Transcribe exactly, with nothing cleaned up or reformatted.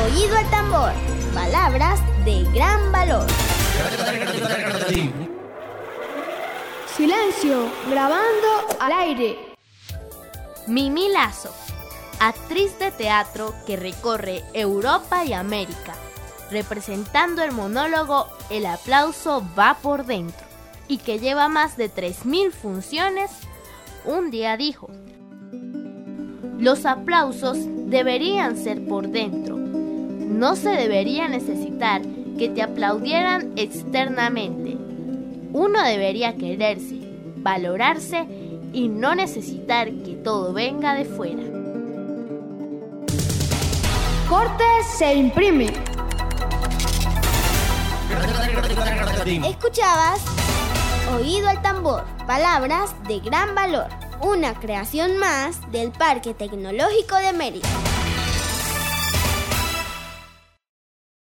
Oído al tambor, palabras de gran valor. Silencio, grabando al aire. Mimi Lazo, actriz de teatro que recorre Europa y América, representando el monólogo El aplauso va por dentro, y que lleva más de tres mil funciones, un día dijo: los aplausos deberían ser por dentro. No se debería necesitar que te aplaudieran externamente. Uno debería quererse, valorarse y no necesitar que todo venga de fuera. Corte se imprime. Escuchabas Oído al tambor, palabras de gran valor. Una creación más del Parque Tecnológico de Mérida.